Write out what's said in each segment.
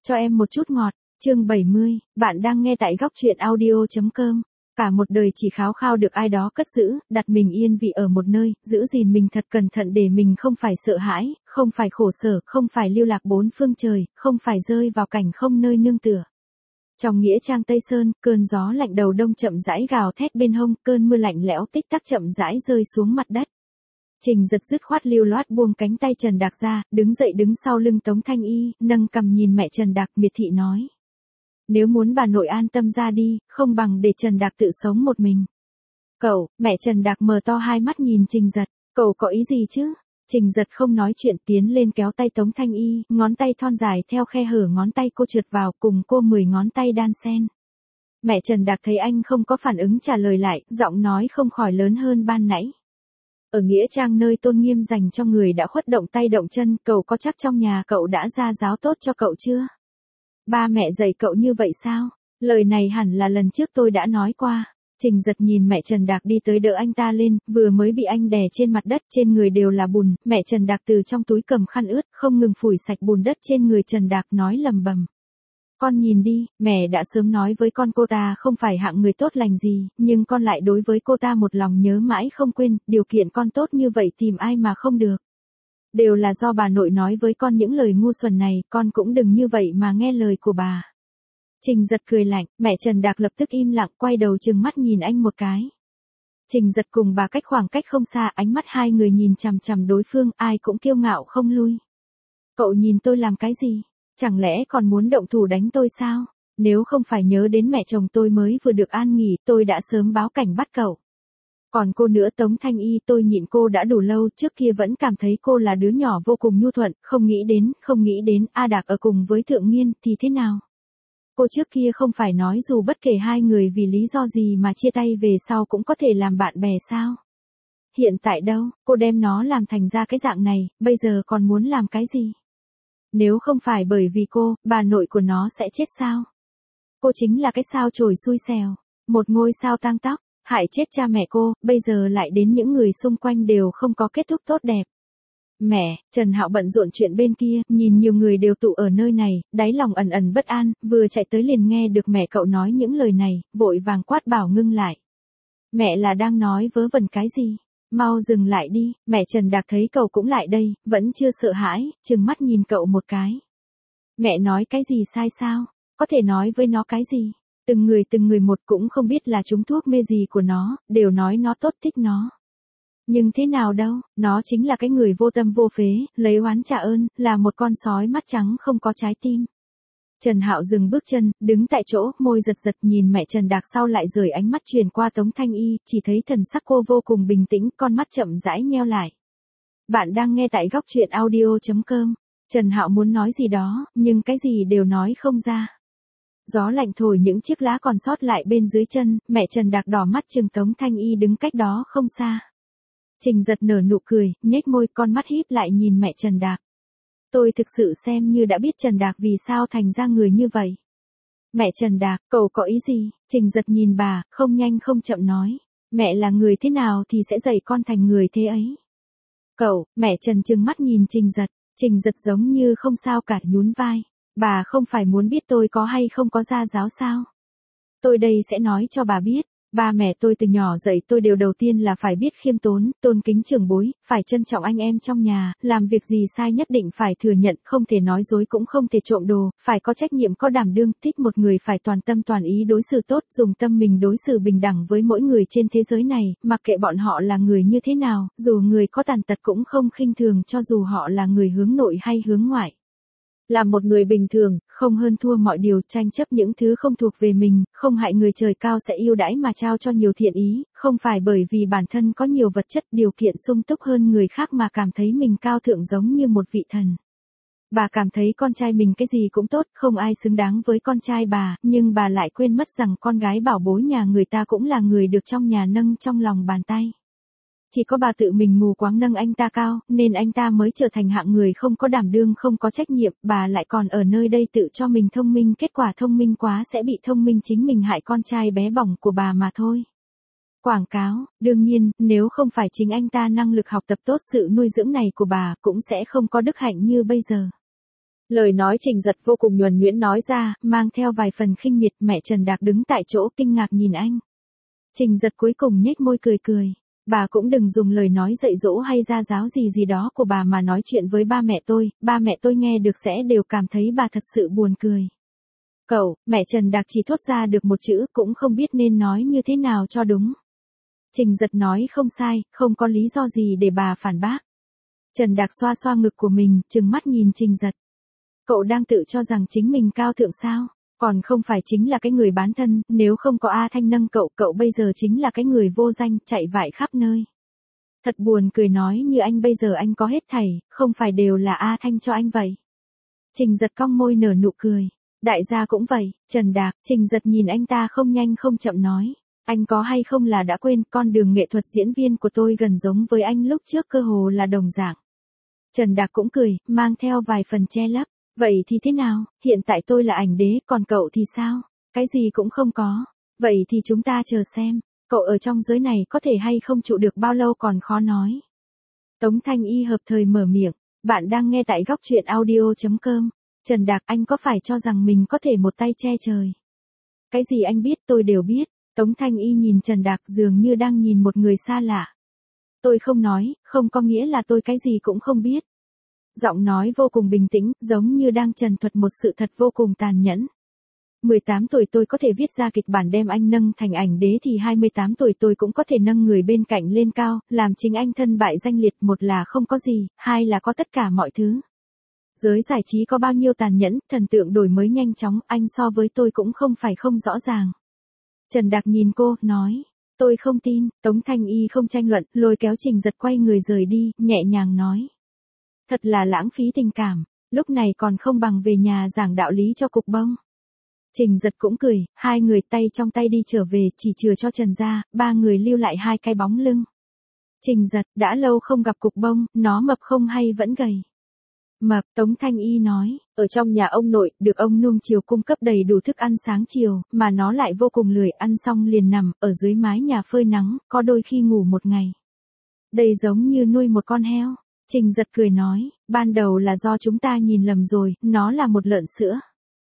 Cho em một chút ngọt, chương 70, bạn đang nghe tại góc truyện audio.com. Cả một đời chỉ khao khao được ai đó cất giữ, đặt mình yên vị ở một nơi, giữ gìn mình thật cẩn thận để mình không phải sợ hãi, không phải khổ sở, không phải lưu lạc bốn phương trời, không phải rơi vào cảnh không nơi nương tựa. Trong nghĩa trang Tây Sơn, cơn gió lạnh đầu đông chậm rãi gào thét bên hông, cơn mưa lạnh lẽo tích tắc chậm rãi rơi xuống mặt đất. Trình Giật dứt khoát lưu loát buông cánh tay Trần Đạc ra, đứng dậy đứng sau lưng Tống Thanh Y, nâng cằm nhìn mẹ Trần Đạc miệt thị nói. Nếu muốn bà nội an tâm ra đi, không bằng để Trần Đạc tự sống một mình. Cậu, mẹ Trần Đạc mở to hai mắt nhìn Trình Giật, cậu có ý gì chứ? Trình Giật không nói chuyện tiến lên kéo tay Tống Thanh Y, ngón tay thon dài theo khe hở ngón tay cô trượt vào cùng cô 10 ngón tay đan xen. Mẹ Trần Đạc thấy anh không có phản ứng trả lời lại, giọng nói không khỏi lớn hơn ban nãy. Ở nghĩa trang nơi tôn nghiêm dành cho người đã khuất động tay động chân, cậu có chắc trong nhà cậu đã ra giáo tốt cho cậu chưa? Ba mẹ dạy cậu như vậy sao? Lời này hẳn là lần trước tôi đã nói qua. Trình Giật nhìn mẹ Trần Đạc đi tới đỡ anh ta lên, vừa mới bị anh đè trên mặt đất, trên người đều là bùn, mẹ Trần Đạc từ trong túi cầm khăn ướt, không ngừng phủi sạch bùn đất trên người Trần Đạc nói lầm bầm. Con nhìn đi, mẹ đã sớm nói với con cô ta không phải hạng người tốt lành gì, nhưng con lại đối với cô ta một lòng nhớ mãi không quên, điều kiện con tốt như vậy tìm ai mà không được. Đều là do bà nội nói với con những lời ngu xuẩn này, con cũng đừng như vậy mà nghe lời của bà. Trình Giật cười lạnh, mẹ Trần Đạc lập tức im lặng quay đầu trừng mắt nhìn anh một cái. Trình Giật cùng bà cách khoảng cách không xa, ánh mắt hai người nhìn chằm chằm đối phương, ai cũng kiêu ngạo không lui. Cậu nhìn tôi làm cái gì? Chẳng lẽ còn muốn động thủ đánh tôi sao? Nếu không phải nhớ đến mẹ chồng tôi mới vừa được an nghỉ, tôi đã sớm báo cảnh bắt cậu. Còn cô nữa Tống Thanh Y, tôi nhịn cô đã đủ lâu, trước kia vẫn cảm thấy cô là đứa nhỏ vô cùng nhu thuận, không nghĩ đến A Đạc ở cùng với Thượng Nghiên thì thế nào? Cô trước kia không phải nói dù bất kể hai người vì lý do gì mà chia tay về sau cũng có thể làm bạn bè sao? Hiện tại đâu, cô đem nó làm thành ra cái dạng này, bây giờ còn muốn làm cái gì? Nếu không phải bởi vì cô, bà nội của nó sẽ chết sao? Cô chính là cái sao chổi xui xẻo, một ngôi sao tang tóc, hại chết cha mẹ cô, bây giờ lại đến những người xung quanh đều không có kết thúc tốt đẹp. Mẹ, Trần Hạo bận rộn chuyện bên kia, nhìn nhiều người đều tụ ở nơi này, đáy lòng ẩn ẩn bất an, vừa chạy tới liền nghe được mẹ cậu nói những lời này, vội vàng quát bảo ngưng lại. Mẹ là đang nói vớ vẩn cái gì? Mau dừng lại đi, mẹ Trần Đạc thấy cậu cũng lại đây, vẫn chưa sợ hãi, trừng mắt nhìn cậu một cái. Mẹ nói cái gì sai sao? Có thể nói với nó cái gì? Từng người một cũng không biết là trúng thuốc mê gì của nó, đều nói nó tốt thích nó. Nhưng thế nào đâu, nó chính là cái người vô tâm vô phế, lấy oán trả ơn, là một con sói mắt trắng không có trái tim. Trần Hạo dừng bước chân, đứng tại chỗ, môi giật giật nhìn mẹ Trần Đạc sau lại rời ánh mắt truyền qua Tống Thanh Y, chỉ thấy thần sắc cô vô cùng bình tĩnh, con mắt chậm rãi nheo lại. Bạn đang nghe tại góc truyện audio.com. Trần Hạo muốn nói gì đó, nhưng cái gì đều nói không ra. Gió lạnh thổi những chiếc lá còn sót lại bên dưới chân, mẹ Trần Đạc đỏ mắt trừng Tống Thanh Y đứng cách đó không xa. Trình Giật nở nụ cười, nhếch môi, con mắt híp lại nhìn mẹ Trần Đạc. Tôi thực sự xem như đã biết Trần Đạc vì sao thành ra người như vậy. Mẹ Trần Đạc, cậu có ý gì? Trình Giật nhìn bà, không nhanh không chậm nói. Mẹ là người thế nào thì sẽ dạy con thành người thế ấy. Cậu, mẹ Trần trừng mắt nhìn Trình Giật giống như không sao cả nhún vai. Bà không phải muốn biết tôi có hay không có gia giáo sao? Tôi đây sẽ nói cho bà biết. Ba mẹ tôi từ nhỏ dạy tôi điều đầu tiên là phải biết khiêm tốn, tôn kính trưởng bối, phải trân trọng anh em trong nhà, làm việc gì sai nhất định phải thừa nhận, không thể nói dối cũng không thể trộm đồ, phải có trách nhiệm có đảm đương, thích một người phải toàn tâm toàn ý đối xử tốt, dùng tâm mình đối xử bình đẳng với mỗi người trên thế giới này, mặc kệ bọn họ là người như thế nào, dù người có tàn tật cũng không khinh thường cho dù họ là người hướng nội hay hướng ngoại. Là một người bình thường, không hơn thua mọi điều, tranh chấp những thứ không thuộc về mình, không hại người, trời cao sẽ yêu đãi mà trao cho nhiều thiện ý, không phải bởi vì bản thân có nhiều vật chất điều kiện sung túc hơn người khác mà cảm thấy mình cao thượng giống như một vị thần. Bà cảm thấy con trai mình cái gì cũng tốt, không ai xứng đáng với con trai bà, nhưng bà lại quên mất rằng con gái bảo bối nhà người ta cũng là người được trong nhà nâng trong lòng bàn tay. Chỉ có bà tự mình mù quáng nâng anh ta cao, nên anh ta mới trở thành hạng người không có đảm đương, không có trách nhiệm, bà lại còn ở nơi đây tự cho mình thông minh, kết quả thông minh quá sẽ bị thông minh chính mình hại con trai bé bỏng của bà mà thôi. Quảng cáo, đương nhiên, nếu không phải chính anh ta năng lực học tập tốt, sự nuôi dưỡng này của bà cũng sẽ không có đức hạnh như bây giờ. Lời nói Trình Giật vô cùng nhuần nhuyễn nói ra, mang theo vài phần khinh miệt. Mẹ Trần Đạc đứng tại chỗ kinh ngạc nhìn anh. Trình Giật cuối cùng nhếch môi cười cười. Bà cũng đừng dùng lời nói dạy dỗ hay ra giáo gì gì đó của bà mà nói chuyện với ba mẹ tôi nghe được sẽ đều cảm thấy bà thật sự buồn cười. Cậu, mẹ Trần Đạc chỉ thốt ra được một chữ, cũng không biết nên nói như thế nào cho đúng. Trình Giật nói không sai, không có lý do gì để bà phản bác. Trần Đạc xoa xoa ngực của mình, trừng mắt nhìn Trình Giật. Cậu đang tự cho rằng chính mình cao thượng sao? Còn không phải chính là cái người bán thân, nếu không có A Thanh nâng cậu, cậu bây giờ chính là cái người vô danh, chạy vại khắp nơi. Thật buồn cười nói như anh bây giờ anh có hết thảy, không phải đều là A Thanh cho anh vậy. Trình Giật cong môi nở nụ cười. Đại gia cũng vậy, Trần Đạc. Trình Giật nhìn anh ta không nhanh không chậm nói. Anh có hay không là đã quên, con đường nghệ thuật diễn viên của tôi gần giống với anh lúc trước, cơ hồ là đồng dạng. Trần Đạc cũng cười, mang theo vài phần che lấp. Vậy thì thế nào, hiện tại tôi là ảnh đế, còn cậu thì sao? Cái gì cũng không có. Vậy thì chúng ta chờ xem, cậu ở trong giới này có thể hay không trụ được bao lâu còn khó nói. Tống Thanh Y hợp thời mở miệng. Bạn đang nghe tại góc truyện audio.com. Trần Đạc, anh có phải cho rằng mình có thể một tay che trời? Cái gì anh biết tôi đều biết. Tống Thanh Y nhìn Trần Đạc dường như đang nhìn một người xa lạ. Tôi không nói, không có nghĩa là tôi cái gì cũng không biết. Giọng nói vô cùng bình tĩnh, giống như đang trần thuật một sự thật vô cùng tàn nhẫn. 18 tuổi tôi có thể viết ra kịch bản đem anh nâng thành ảnh đế thì 28 tuổi tôi cũng có thể nâng người bên cạnh lên cao, làm chính anh thân bại danh liệt, một là không có gì, hai là có tất cả mọi thứ. Giới giải trí có bao nhiêu tàn nhẫn, thần tượng đổi mới nhanh chóng, anh so với tôi cũng không phải không rõ ràng. Trần Đạc nhìn cô, nói, tôi không tin. Tống Thanh Y không tranh luận, lôi kéo Trình Giật quay người rời đi, nhẹ nhàng nói. Thật là lãng phí tình cảm, lúc này còn không bằng về nhà giảng đạo lý cho cục bông. Trình Giật cũng cười, hai người tay trong tay đi trở về, chỉ chừa cho Trần ra, ba người lưu lại hai cái bóng lưng. Trình Giật, đã lâu không gặp cục bông, nó mập không hay vẫn gầy? Mập, Tống Thanh Y nói, ở trong nhà ông nội, được ông nuông chiều cung cấp đầy đủ thức ăn sáng chiều, mà nó lại vô cùng lười, ăn xong liền nằm, ở dưới mái nhà phơi nắng, có đôi khi ngủ một ngày. Đây giống như nuôi một con heo. Trình Giật cười nói, ban đầu là do chúng ta nhìn lầm rồi, nó là một lợn sữa.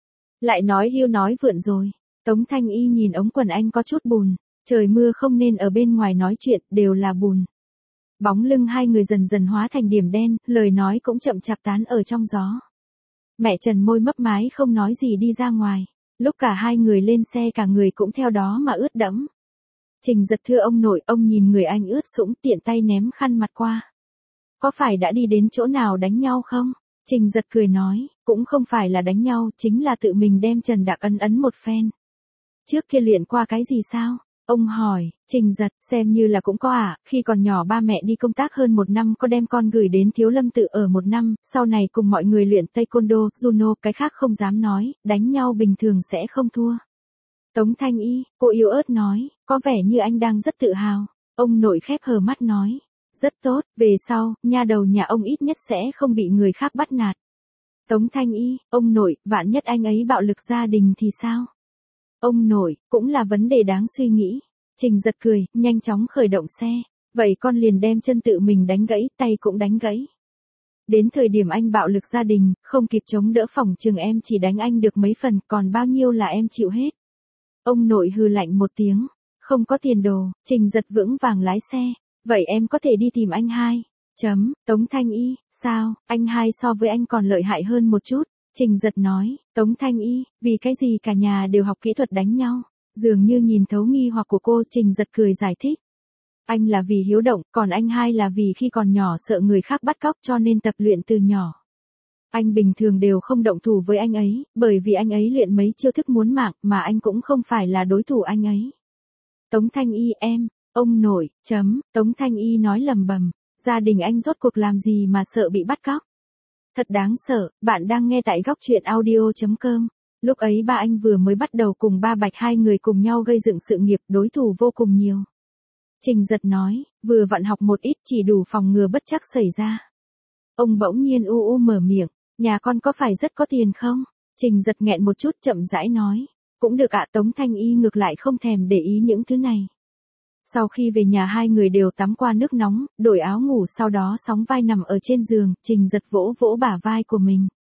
Lại nói hưu nói vượn rồi. Tống Thanh Y nhìn ống quần anh có chút bùn, trời mưa không nên ở bên ngoài nói chuyện, đều là bùn. Bóng lưng hai người dần dần hóa thành điểm đen, lời nói cũng chậm chạp tán ở trong gió. Mẹ Trần môi mấp mái không nói gì đi ra ngoài. Lúc cả hai người lên xe cả người cũng theo đó mà ướt đẫm. Trình Giật thưa ông nội, ông nhìn người anh ướt sũng, tiện tay ném khăn mặt qua. Có phải đã đi đến chỗ nào đánh nhau không? Trình Giật cười nói, cũng không phải là đánh nhau, chính là tự mình đem Trần Đạc ấn một phen. Trước kia luyện qua cái gì sao? Ông hỏi. Trình Giật, xem như là cũng có khi còn nhỏ ba mẹ đi công tác hơn 1 năm có đem con gửi đến Thiếu Lâm tự ở 1 năm, sau này cùng mọi người luyện taekwondo, judo, cái khác không dám nói, đánh nhau bình thường sẽ không thua. Tống Thanh Y, cô yếu ớt nói, có vẻ như anh đang rất tự hào. Ông nội khép hờ mắt nói, rất tốt, về sau, nha đầu nhà ông ít nhất sẽ không bị người khác bắt nạt. Tống Thanh Y, ông nội, vạn nhất anh ấy bạo lực gia đình thì sao? Ông nội, cũng là vấn đề đáng suy nghĩ. Trình Giật cười, nhanh chóng khởi động xe. Vậy con liền đem chân tự mình đánh gãy, tay cũng đánh gãy. Đến thời điểm anh bạo lực gia đình, không kịp chống đỡ, phòng chừng em chỉ đánh anh được mấy phần, còn bao nhiêu là em chịu hết. Ông nội hừ lạnh một tiếng, không có tiền đồ. Trình Giật vững vàng lái xe. Vậy em có thể đi tìm anh hai. Tống Thanh Y, sao, anh hai so với anh còn lợi hại hơn một chút. Trình Giật nói, Tống Thanh Y, vì cái gì cả nhà đều học kỹ thuật đánh nhau? Dường như nhìn thấu nghi hoặc của cô, Trình Giật cười giải thích. Anh là vì hiếu động, còn anh hai là vì khi còn nhỏ sợ người khác bắt cóc cho nên tập luyện từ nhỏ. Anh bình thường đều không động thủ với anh ấy, bởi vì anh ấy luyện mấy chiêu thức muốn mạng mà anh cũng không phải là đối thủ anh ấy. Tống Thanh Y em, ông nội, Tống Thanh Y nói lầm bầm, gia đình anh rốt cuộc làm gì mà sợ bị bắt cóc? Thật đáng sợ, bạn đang nghe tại góc truyện audio.com. Lúc ấy ba anh vừa mới bắt đầu cùng ba Bạch hai người cùng nhau gây dựng sự nghiệp, đối thủ vô cùng nhiều. Trình Giật nói, vừa vặn học một ít chỉ đủ phòng ngừa bất trắc xảy ra. Ông bỗng nhiên mở miệng, nhà con có phải rất có tiền không? Trình Giật nghẹn một chút chậm rãi nói, cũng được ạ. Tống Thanh Y ngược lại không thèm để ý những thứ này. Sau khi về nhà hai người đều tắm qua nước nóng, đổi áo ngủ, sau đó sóng vai nằm ở trên giường, Trình Giật vỗ vỗ bả vai của mình.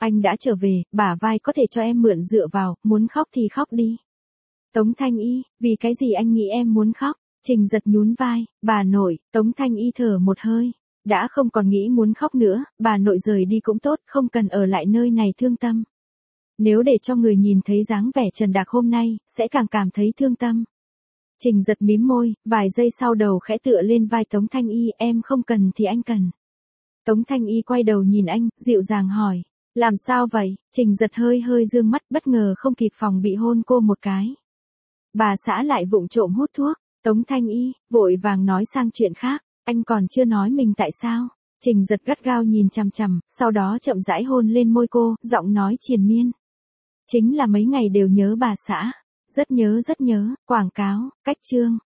Anh đã trở về, bả vai có thể cho em mượn dựa vào, muốn khóc thì khóc đi. Tống Thanh Y, vì cái gì anh nghĩ em muốn khóc? Trình Giật nhún vai, bà nội. Tống Thanh Y thở một hơi. Đã không còn nghĩ muốn khóc nữa, bà nội rời đi cũng tốt, không cần ở lại nơi này thương tâm. Nếu để cho người nhìn thấy dáng vẻ Trần Đạc hôm nay, sẽ càng cảm thấy thương tâm. Trình Giật mím môi, vài giây sau đầu khẽ tựa lên vai Tống Thanh Y, em không cần thì anh cần. Tống Thanh Y quay đầu nhìn anh, dịu dàng hỏi, làm sao vậy? Trình Giật hơi hơi dương mắt, bất ngờ không kịp phòng bị hôn cô một cái. Bà xã lại vụng trộm hút thuốc. Tống Thanh Y vội vàng nói sang chuyện khác, anh còn chưa nói mình tại sao. Trình Giật gắt gao nhìn chằm chằm, sau đó chậm rãi hôn lên môi cô, giọng nói triền miên. Chính là mấy ngày đều nhớ bà xã. Rất nhớ, quảng cáo, cách chương.